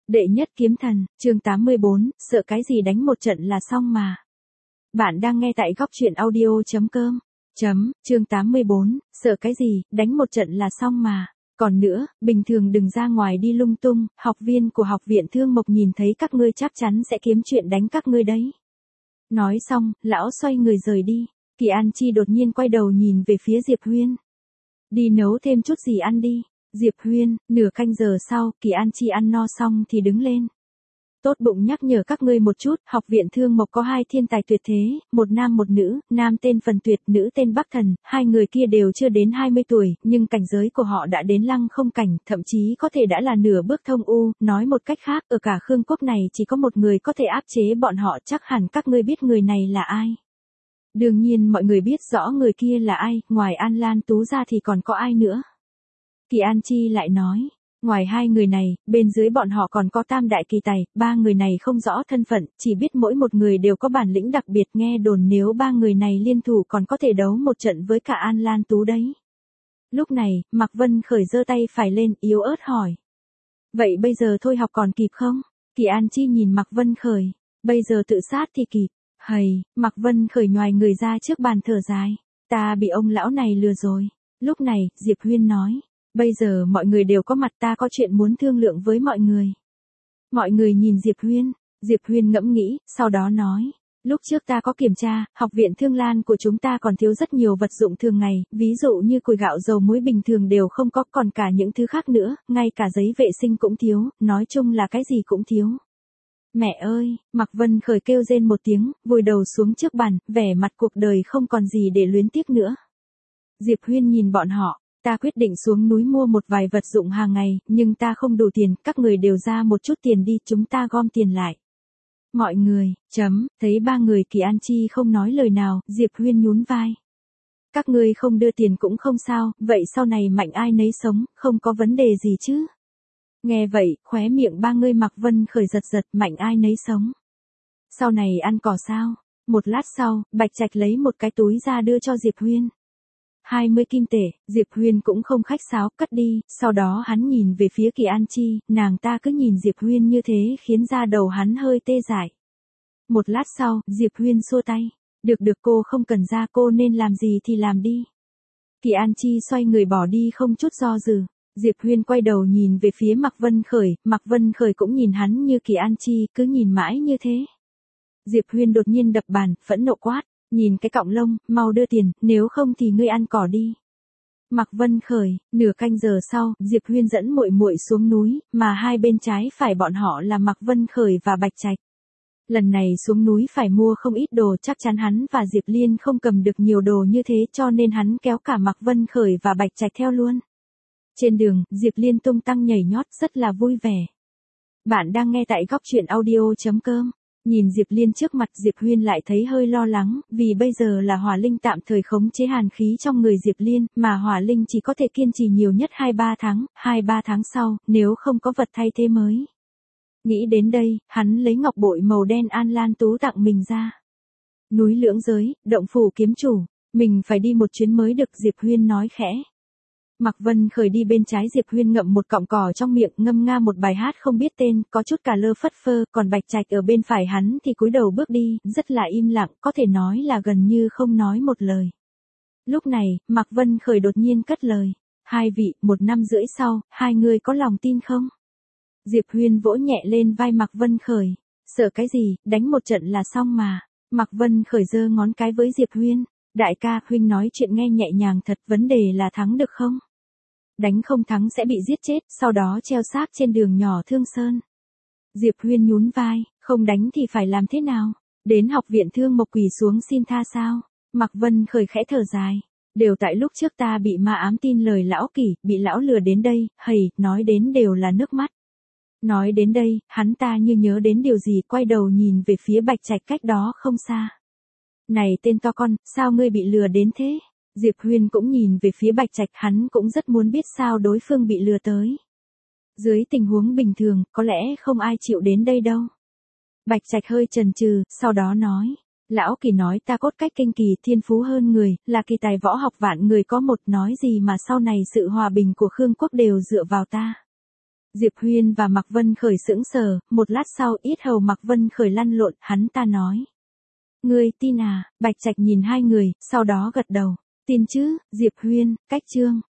Đệ nhất kiếm thần, chương 84, sợ cái gì đánh một trận là xong mà. Bạn đang nghe tại góc truyện audio.com. Chương 84, sợ cái gì, đánh một trận là xong mà. Còn nữa, bình thường đừng ra ngoài đi lung tung, học viên của học viện Thương Mộc nhìn thấy các ngươi chắc chắn sẽ kiếm chuyện đánh các ngươi đấy. Nói xong, lão xoay người rời đi. Kỳ An Chi đột nhiên quay đầu nhìn về phía Diệp Huyên. Đi nấu thêm chút gì ăn đi. Diệp Huyên, nửa canh giờ sau, Kỳ An Chi ăn no xong thì đứng lên. Tốt bụng nhắc nhở các ngươi một chút, học viện Thương Mộc có hai thiên tài tuyệt thế, một nam một nữ, nam tên Phần Tuyệt, nữ tên Bắc Thần, hai người kia đều chưa đến 20 tuổi, nhưng cảnh giới của họ đã đến lăng không cảnh, thậm chí có thể đã là nửa bước thông u, nói một cách khác, ở cả Khương Quốc này chỉ có một người có thể áp chế bọn họ, chắc hẳn các ngươi biết người này là ai. Đương nhiên mọi người biết rõ người kia là ai, ngoài An Lan Tú ra thì còn có ai nữa. Kỳ An Chi lại nói, ngoài hai người này, bên dưới bọn họ còn có tam đại kỳ tài, ba người này không rõ thân phận, chỉ biết mỗi một người đều có bản lĩnh đặc biệt, nghe đồn nếu ba người này liên thủ còn có thể đấu một trận với cả An Lan Tú đấy. Lúc này, Mạc Vân Khởi giơ tay phải lên, yếu ớt hỏi. Vậy bây giờ thôi học còn kịp không? Kỳ An Chi nhìn Mạc Vân Khởi, bây giờ tự sát thì kịp. Hầy, Mạc Vân Khởi nhoài người ra trước bàn thở dài, ta bị ông lão này lừa rồi. Lúc này, Diệp Huyên nói. Bây giờ mọi người đều có mặt, ta có chuyện muốn thương lượng với mọi người. Mọi người nhìn Diệp Huyên ngẫm nghĩ, sau đó nói. Lúc trước ta có kiểm tra, học viện Thương Lan của chúng ta còn thiếu rất nhiều vật dụng thường ngày, ví dụ như củi gạo dầu muối bình thường đều không có, còn cả những thứ khác nữa, ngay cả giấy vệ sinh cũng thiếu, nói chung là cái gì cũng thiếu. Mẹ ơi, Mạc Vân Khởi kêu rên một tiếng, vùi đầu xuống trước bàn, vẻ mặt cuộc đời không còn gì để luyến tiếc nữa. Diệp Huyên nhìn bọn họ. Ta quyết định xuống núi mua một vài vật dụng hàng ngày, nhưng ta không đủ tiền, các người đều ra một chút tiền đi, chúng ta gom tiền lại. Mọi người, thấy ba người Kỳ An Chi không nói lời nào, Diệp Huyên nhún vai. Các ngươi không đưa tiền cũng không sao, vậy sau này mạnh ai nấy sống, không có vấn đề gì chứ. Nghe vậy, khóe miệng ba người Mạc Vân Khởi giật giật, mạnh ai nấy sống. Sau này ăn cỏ sao? Một lát sau, Bạch Trạch lấy một cái túi ra đưa cho Diệp Huyên. 20 kim tệ, Diệp Huyên cũng không khách sáo, cất đi, sau đó hắn nhìn về phía Kỳ An Chi, nàng ta cứ nhìn Diệp Huyên như thế khiến da đầu hắn hơi tê dại. Một lát sau, Diệp Huyên xua tay, được cô không cần ra, cô nên làm gì thì làm đi. Kỳ An Chi xoay người bỏ đi không chút do dự, Diệp Huyên quay đầu nhìn về phía Mạc Vân Khởi cũng nhìn hắn như Kỳ An Chi, cứ nhìn mãi như thế. Diệp Huyên đột nhiên đập bàn, phẫn nộ quát. Nhìn cái cọng lông, mau đưa tiền, nếu không thì ngươi ăn cỏ đi. Mạc Vân Khởi, nửa canh giờ sau, Diệp Huyên dẫn muội muội xuống núi, mà hai bên trái phải bọn họ là Mạc Vân Khởi và Bạch Trạch. Lần này xuống núi phải mua không ít đồ, chắc chắn hắn và Diệp Liên không cầm được nhiều đồ như thế, cho nên hắn kéo cả Mạc Vân Khởi và Bạch Trạch theo luôn. Trên đường, Diệp Liên tung tăng nhảy nhót rất là vui vẻ. Bạn đang nghe tại góc truyện audio.com. Nhìn Diệp Liên trước mặt, Diệp Huyên lại thấy hơi lo lắng, vì bây giờ là hỏa linh tạm thời khống chế hàn khí trong người Diệp Liên, mà hỏa linh chỉ có thể kiên trì nhiều nhất 2-3 tháng, 2-3 tháng sau, nếu không có vật thay thế mới. Nghĩ đến đây, hắn lấy ngọc bội màu đen An Lan Tú tặng mình ra. Núi Lưỡng Giới, động phủ kiếm chủ, mình phải đi một chuyến mới được, Diệp Huyên nói khẽ. Mạc Vân Khởi đi bên trái, Diệp Huyên ngậm một cọng cỏ trong miệng, ngâm nga một bài hát không biết tên, có chút cả lơ phất phơ, còn Bạch Trạch ở bên phải hắn thì cúi đầu bước đi, rất là im lặng, có thể nói là gần như không nói một lời. Lúc này, Mạc Vân Khởi đột nhiên cất lời. Hai vị, 1 năm rưỡi sau, hai người có lòng tin không? Diệp Huyên vỗ nhẹ lên vai Mạc Vân Khởi. Sợ cái gì, đánh một trận là xong mà. Mạc Vân Khởi giơ ngón cái với Diệp Huyên. Đại ca, huynh nói chuyện nghe nhẹ nhàng thật, vấn đề là thắng được không? Đánh không thắng sẽ bị giết chết, sau đó treo xác trên đường nhỏ Thương Sơn. Diệp Huyên nhún vai, không đánh thì phải làm thế nào? Đến học viện Thương Mộc quỳ xuống xin tha sao? Mạc Vân Khởi khẽ thở dài. Đều tại lúc trước ta bị ma ám tin lời lão Kỷ, bị lão lừa đến đây, nói đến đều là nước mắt. Nói đến đây, hắn ta như nhớ đến điều gì, quay đầu nhìn về phía Bạch Trạch cách đó không xa. Này tên to con, sao ngươi bị lừa đến thế? Diệp Huyên cũng nhìn về phía Bạch Trạch, hắn cũng rất muốn biết sao đối phương bị lừa tới. Dưới tình huống bình thường, có lẽ không ai chịu đến đây đâu. Bạch Trạch hơi chần chừ, sau đó nói. Lão Kỳ nói ta cốt cách kinh kỳ, thiên phú hơn người, là kỳ tài võ học vạn người có một, nói gì mà sau này sự hòa bình của Khương Quốc đều dựa vào ta. Diệp Huyên và Mạc Vân Khởi sững sờ, một lát sau yết hầu Mạc Vân Khởi lăn lộn, hắn ta nói. Ngươi tin à? Bạch Trạch nhìn hai người, sau đó gật đầu. Tin chứ, Diệp Huyên, cách Trương.